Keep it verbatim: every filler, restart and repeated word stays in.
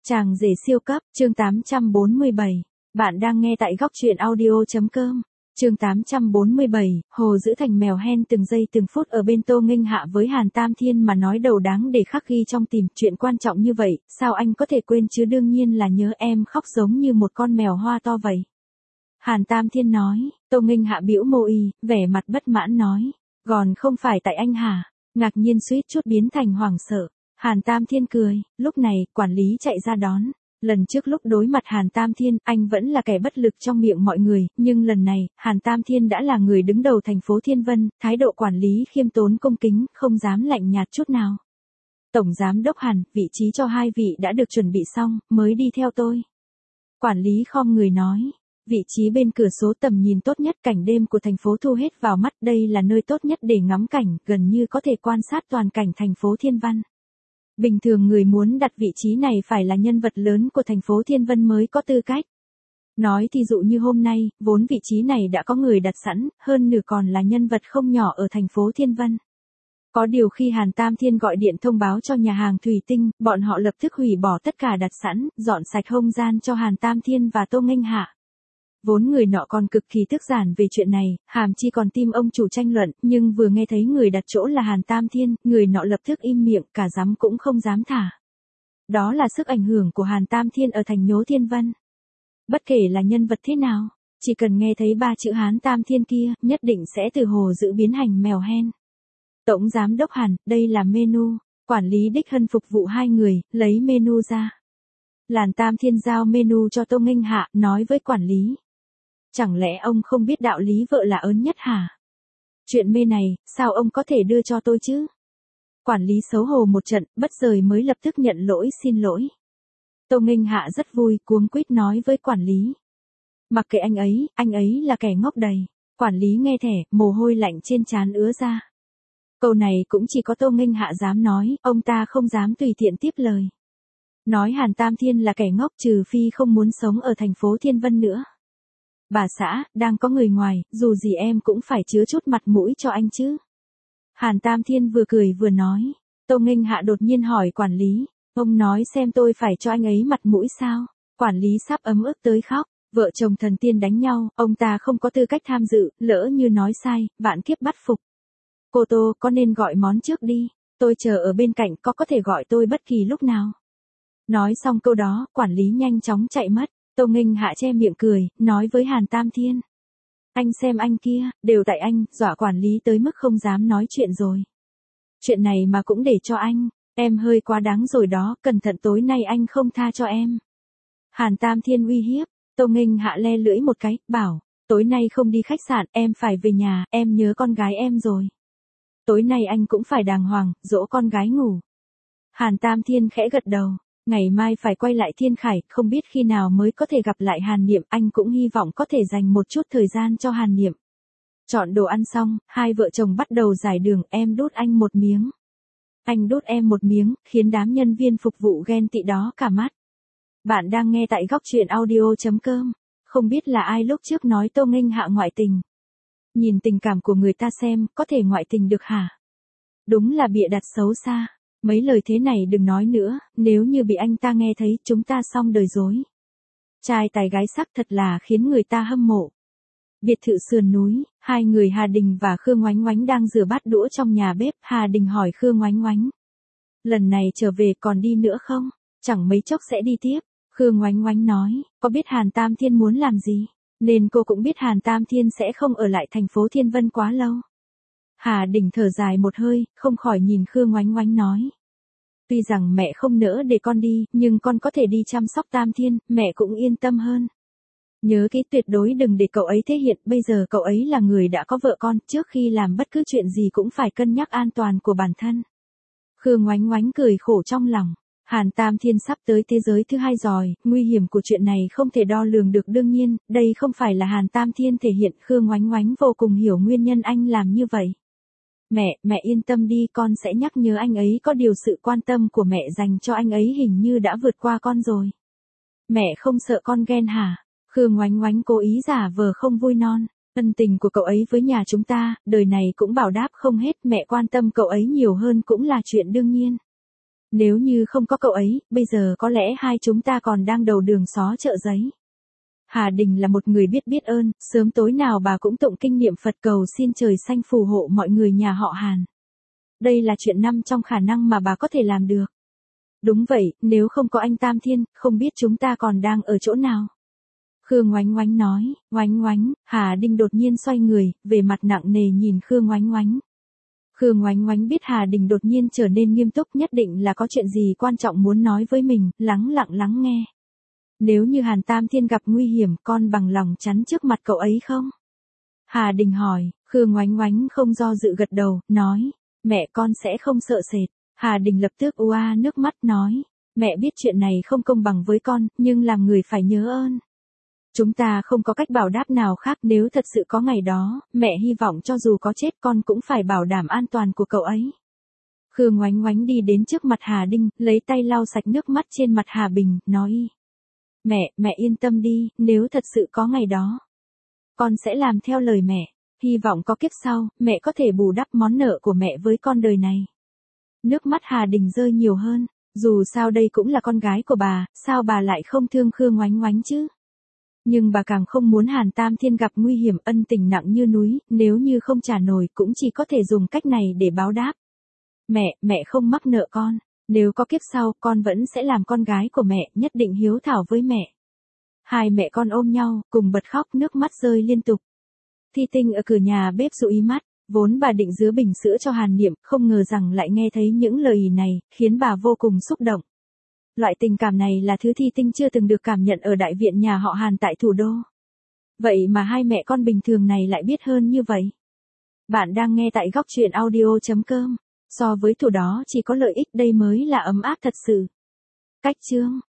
Chàng rể siêu cấp, chương tám trăm bốn mươi bảy. Bạn đang nghe tại góc truyện audio.com. Chương tám trăm bốn mươi bảy, Hồ giữ thành mèo hen từng giây từng phút ở bên Tô Nghênh Hạ với Hàn Tam Thiên mà nói đầu đáng để khắc ghi trong tim, chuyện quan trọng như vậy, sao anh có thể quên chứ, đương nhiên là nhớ em, khóc giống như một con mèo hoa to vậy. Hàn Tam Thiên nói. Tô Nghênh Hạ bĩu môi, vẻ mặt bất mãn nói, còn không phải tại anh hả? Ngạc nhiên suýt chút biến thành hoảng sợ. Hàn Tam Thiên cười, lúc này, quản lý chạy ra đón. Lần trước lúc đối mặt Hàn Tam Thiên, anh vẫn là kẻ bất lực trong miệng mọi người, nhưng lần này, Hàn Tam Thiên đã là người đứng đầu thành phố Thiên Vân, thái độ quản lý khiêm tốn cung kính, không dám lạnh nhạt chút nào. Tổng giám đốc Hàn, vị trí cho hai vị đã được chuẩn bị xong, mới đi theo tôi. Quản lý khom người nói. Vị trí bên cửa sổ tầm nhìn tốt nhất, cảnh đêm của thành phố thu hết vào mắt, đây là nơi tốt nhất để ngắm cảnh, gần như có thể quan sát toàn cảnh thành phố Thiên Văn. Bình thường người muốn đặt vị trí này phải là nhân vật lớn của thành phố Thiên Vân mới có tư cách. Nói thí dụ như hôm nay, vốn vị trí này đã có người đặt sẵn, hơn nửa còn là nhân vật không nhỏ ở thành phố Thiên Vân. Có điều khi Hàn Tam Thiên gọi điện thông báo cho nhà hàng Thủy Tinh, bọn họ lập tức hủy bỏ tất cả đặt sẵn, dọn sạch không gian cho Hàn Tam Thiên và Tô Nghênh Hạ. Vốn người nọ còn cực kỳ tức giản về chuyện này, hàm chi còn tim ông chủ tranh luận, nhưng vừa nghe thấy người đặt chỗ là Hàn Tam Thiên, người nọ lập tức im miệng, cả dám cũng không dám thả. Đó là sức ảnh hưởng của Hàn Tam Thiên ở thành nhố Thiên Vân. Bất kể là nhân vật thế nào, chỉ cần nghe thấy ba chữ Hàn Tam Thiên kia, nhất định sẽ từ hồ giữ biến thành mèo hen. Tổng giám đốc Hàn, đây là menu. Quản lý đích thân phục vụ hai người, lấy menu ra. Hàn Tam Thiên giao menu cho Tô Nghênh Hạ, nói với quản lý. Chẳng lẽ ông không biết đạo lý vợ là ớn nhất hả? Chuyện mê này, sao ông có thể đưa cho tôi chứ? Quản lý xấu hổ một trận, bất rời mới lập tức nhận lỗi xin lỗi. Tô Nghênh Hạ rất vui, cuống quýt nói với quản lý. Mặc kệ anh ấy, anh ấy là kẻ ngốc đầy. Quản lý nghe thẻ, mồ hôi lạnh trên trán ứa ra. Câu này cũng chỉ có Tô Nghênh Hạ dám nói, ông ta không dám tùy tiện tiếp lời. Nói Hàn Tam Thiên là kẻ ngốc, trừ phi không muốn sống ở thành phố Thiên Vân nữa. Bà xã, đang có người ngoài, dù gì em cũng phải chứa chút mặt mũi cho anh chứ. Hàn Tam Thiên vừa cười vừa nói. Tô Nghênh Hạ đột nhiên hỏi quản lý, ông nói xem tôi phải cho anh ấy mặt mũi sao? Quản lý sắp ấm ức tới khóc, vợ chồng thần tiên đánh nhau, ông ta không có tư cách tham dự, lỡ như nói sai, vạn kiếp bắt phục. Cô Tô, có nên gọi món trước đi, tôi chờ ở bên cạnh, có có thể gọi tôi bất kỳ lúc nào. Nói xong câu đó, quản lý nhanh chóng chạy mất. Tô Nghênh Hạ che miệng cười, nói với Hàn Tam Thiên. Anh xem anh kia, đều tại anh, dọa quản lý tới mức không dám nói chuyện rồi. Chuyện này mà cũng để cho anh, em hơi quá đáng rồi đó, cẩn thận tối nay anh không tha cho em. Hàn Tam Thiên uy hiếp, Tô Nghênh Hạ le lưỡi một cái, bảo, tối nay không đi khách sạn, em phải về nhà, em nhớ con gái em rồi. Tối nay anh cũng phải đàng hoàng, dỗ con gái ngủ. Hàn Tam Thiên khẽ gật đầu. Ngày mai phải quay lại Thiên Khải, không biết khi nào mới có thể gặp lại Hàn Niệm, anh cũng hy vọng có thể dành một chút thời gian cho Hàn Niệm. Chọn đồ ăn xong, hai vợ chồng bắt đầu giải đường, em đút anh một miếng. Anh đút em một miếng, khiến đám nhân viên phục vụ ghen tị đó cả mắt. Bạn đang nghe tại góc truyện audio.com, không biết là ai lúc trước nói Tô Nghênh Hạ ngoại tình. Nhìn tình cảm của người ta xem, có thể ngoại tình được hả? Đúng là bịa đặt xấu xa. Mấy lời thế này đừng nói nữa, nếu như bị anh ta nghe thấy, chúng ta xong đời rối. Trai tài gái sắc thật là khiến người ta hâm mộ. Biệt thự sườn núi, hai người Hà Đình và Khương Ngoánh Ngoánh đang rửa bát đũa trong nhà bếp, Hà Đình hỏi Khương Ngoánh Ngoánh. Lần này trở về còn đi nữa không? Chẳng mấy chốc sẽ đi tiếp. Khương Ngoánh Ngoánh nói, có biết Hàn Tam Thiên muốn làm gì? Nên cô cũng biết Hàn Tam Thiên sẽ không ở lại thành phố Thiên Vân quá lâu. Hà Đình thở dài một hơi, không khỏi nhìn Khương Ngoánh Ngoánh nói. Tuy rằng mẹ không nỡ để con đi, nhưng con có thể đi chăm sóc Tam Thiên, mẹ cũng yên tâm hơn. Nhớ kỹ tuyệt đối đừng để cậu ấy thể hiện, bây giờ cậu ấy là người đã có vợ con, trước khi làm bất cứ chuyện gì cũng phải cân nhắc an toàn của bản thân. Khương Ngoánh Ngoánh cười khổ trong lòng. Hàn Tam Thiên sắp tới thế giới thứ hai rồi, nguy hiểm của chuyện này không thể đo lường được, đương nhiên, đây không phải là Hàn Tam Thiên thể hiện, Khương Ngoánh Ngoánh vô cùng hiểu nguyên nhân anh làm như vậy. Mẹ, mẹ yên tâm đi, con sẽ nhắc nhớ anh ấy, có điều sự quan tâm của mẹ dành cho anh ấy hình như đã vượt qua con rồi. Mẹ không sợ con ghen hả? Khương Ngoánh Ngoánh cố ý giả vờ không vui non. Ân tình của cậu ấy với nhà chúng ta, đời này cũng bảo đáp không hết, mẹ quan tâm cậu ấy nhiều hơn cũng là chuyện đương nhiên. Nếu như không có cậu ấy, bây giờ có lẽ hai chúng ta còn đang đầu đường xó chợ giấy. Hà Đình là một người biết biết ơn, sớm tối nào bà cũng tụng kinh niệm Phật cầu xin trời xanh phù hộ mọi người nhà họ Hàn. Đây là chuyện nằm trong khả năng mà bà có thể làm được. Đúng vậy, nếu không có anh Tam Thiên, không biết chúng ta còn đang ở chỗ nào. Khương Ngoánh Ngoánh nói, Ngoánh Ngoánh, Hà Đình đột nhiên xoay người, về mặt nặng nề nhìn Khương Ngoánh Ngoánh. Khương Ngoánh Ngoánh biết Hà Đình đột nhiên trở nên nghiêm túc, nhất định là có chuyện gì quan trọng muốn nói với mình, lắng lặng lắng nghe. Nếu như Hàn Tam Thiên gặp nguy hiểm, con bằng lòng chắn trước mặt cậu ấy không? Hà Đình hỏi, Khương Ngoánh Ngoánh không do dự gật đầu, nói, mẹ con sẽ không sợ sệt. Hà Đình lập tức ua nước mắt nói, mẹ biết chuyện này không công bằng với con, nhưng làm người phải nhớ ơn. Chúng ta không có cách bảo đáp nào khác, nếu thật sự có ngày đó, mẹ hy vọng cho dù có chết con cũng phải bảo đảm an toàn của cậu ấy. Khương Ngoánh Ngoánh đi đến trước mặt Hà Đình, lấy tay lau sạch nước mắt trên mặt Hà Bình, nói, mẹ, mẹ yên tâm đi, nếu thật sự có ngày đó, con sẽ làm theo lời mẹ, hy vọng có kiếp sau, mẹ có thể bù đắp món nợ của mẹ với con đời này. Nước mắt Hà Đình rơi nhiều hơn, dù sao đây cũng là con gái của bà, sao bà lại không thương Khương Ngoánh Ngoánh chứ? Nhưng bà càng không muốn Hàn Tam Thiên gặp nguy hiểm, ân tình nặng như núi, nếu như không trả nổi cũng chỉ có thể dùng cách này để báo đáp. Mẹ, mẹ không mắc nợ con, nếu có kiếp sau con vẫn sẽ làm con gái của mẹ, nhất định hiếu thảo với mẹ. Hai mẹ con ôm nhau, cùng bật khóc, nước mắt rơi liên tục. Thi Tinh ở cửa nhà bếp dụi mắt, vốn bà định dứa bình sữa cho Hàn Niệm, không ngờ rằng lại nghe thấy những lời này, khiến bà vô cùng xúc động. Loại tình cảm này là thứ Thi Tinh chưa từng được cảm nhận ở đại viện nhà họ Hàn tại thủ đô. Vậy mà hai mẹ con bình thường này lại biết hơn như vậy. Bạn đang nghe tại góc truyện audio chấm com. So với thủ đó chỉ có lợi ích, đây mới là ấm áp thật sự. Cách chương